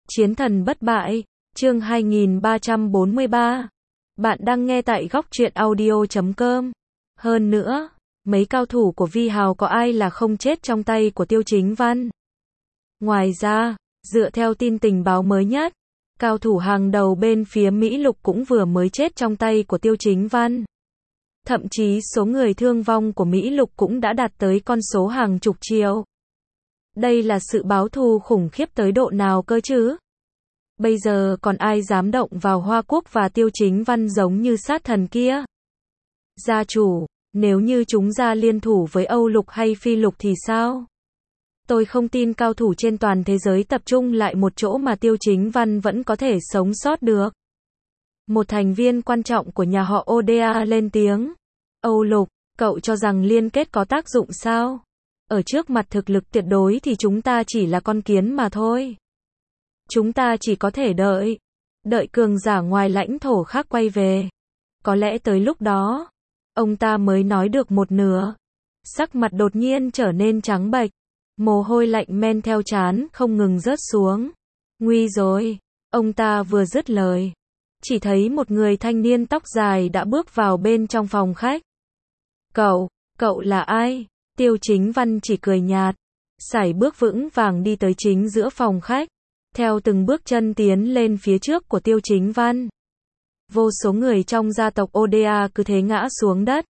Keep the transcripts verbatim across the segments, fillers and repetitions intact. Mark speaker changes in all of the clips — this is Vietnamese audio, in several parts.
Speaker 1: Chiến thần bất bại, chương hai nghìn ba trăm bốn mươi ba. Bạn đang nghe tại góc truyện audio chấm com. Hơn nữa, mấy cao thủ của Vi Hào có ai là không chết trong tay của Tiêu Chính Văn. Ngoài ra, dựa theo tin tình báo mới nhất, cao thủ hàng đầu bên phía Mỹ Lục cũng vừa mới chết trong tay của Tiêu Chính Văn. Thậm chí số người thương vong của Mỹ Lục cũng đã đạt tới con số hàng chục triệu. Đây là sự báo thù khủng khiếp tới độ nào cơ chứ? Bây giờ còn ai dám động vào Hoa Quốc và Tiêu Chính Văn giống như sát thần kia? Gia chủ, nếu như chúng ra liên thủ với Âu Lục hay Phi Lục thì sao? Tôi không tin cao thủ trên toàn thế giới tập trung lại một chỗ mà Tiêu Chính Văn vẫn có thể sống sót được. Một thành viên quan trọng của nhà họ ô đê a lên tiếng. Âu Lục, cậu cho rằng liên kết có tác dụng sao? Ở trước mặt thực lực tuyệt đối thì chúng ta chỉ là con kiến mà thôi. Chúng ta chỉ có thể đợi. Đợi cường giả ngoài lãnh thổ khác quay về. Có lẽ tới lúc đó, ông ta mới nói được một nửa. Sắc mặt đột nhiên trở nên trắng bệch. Mồ hôi lạnh men theo trán không ngừng rớt xuống. Nguy rồi. Ông ta vừa dứt lời. Chỉ thấy một người thanh niên tóc dài đã bước vào bên trong phòng khách. Cậu, cậu là ai? Tiêu Chính Văn chỉ cười nhạt. Sải bước vững vàng đi tới chính giữa phòng khách. Theo từng bước chân tiến lên phía trước của Tiêu Chính Văn. Vô số người trong gia tộc ô đê a cứ thế ngã xuống đất.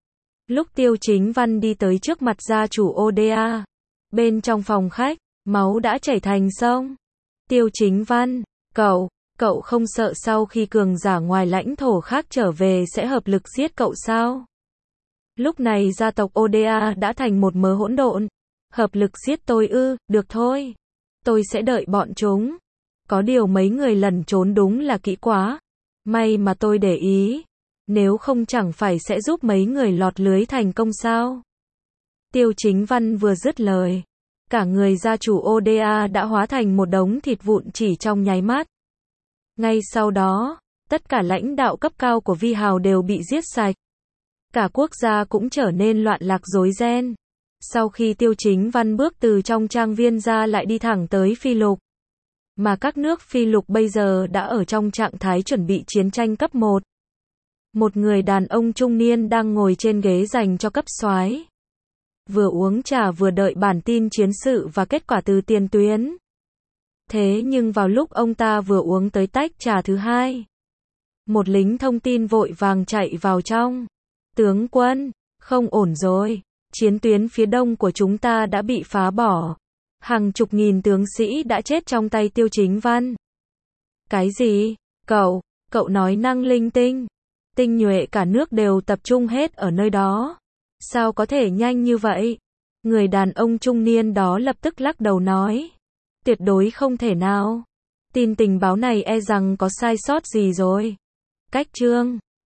Speaker 1: Lúc Tiêu Chính Văn đi tới trước mặt gia chủ ô đê a. Bên trong phòng khách, máu đã chảy thành sông. Tiêu Chính Văn, cậu, cậu không sợ sau khi cường giả ngoài lãnh thổ khác trở về sẽ hợp lực giết cậu sao? Lúc này gia tộc ô đê a đã thành một mớ hỗn độn. Hợp lực giết tôi ư, được thôi. Tôi sẽ đợi bọn chúng. Có điều mấy người lẩn trốn đúng là kỹ quá. May mà tôi để ý. Nếu không chẳng phải sẽ giúp mấy người lọt lưới thành công sao? Tiêu Chính Văn vừa dứt lời. Cả người gia chủ ô đê a đã hóa thành một đống thịt vụn chỉ trong nháy mắt. Ngay sau đó, tất cả lãnh đạo cấp cao của Vi Hào đều bị giết sạch. Cả quốc gia cũng trở nên loạn lạc rối ren. Sau khi Tiêu Chính Văn bước từ trong trang viên ra lại đi thẳng tới Phi Lục. Mà các nước Phi Lục bây giờ đã ở trong trạng thái chuẩn bị chiến tranh cấp một. Một người đàn ông trung niên đang ngồi trên ghế dành cho cấp soái. Vừa uống trà vừa đợi bản tin chiến sự và kết quả từ tiền tuyến. Thế nhưng vào lúc ông ta vừa uống tới tách trà thứ hai, một lính thông tin vội vàng chạy vào trong. Tướng quân, không ổn rồi. Chiến tuyến phía đông của chúng ta đã bị phá bỏ. Hàng chục nghìn tướng sĩ đã chết trong tay Tiêu Chính Văn. Cái gì? Cậu, cậu nói năng linh tinh. Tinh nhuệ cả nước đều tập trung hết ở nơi đó. Sao có thể nhanh như vậy? Người đàn ông trung niên đó lập tức lắc đầu nói. Tuyệt đối không thể nào. Tin tình báo này e rằng có sai sót gì rồi. Cách chương.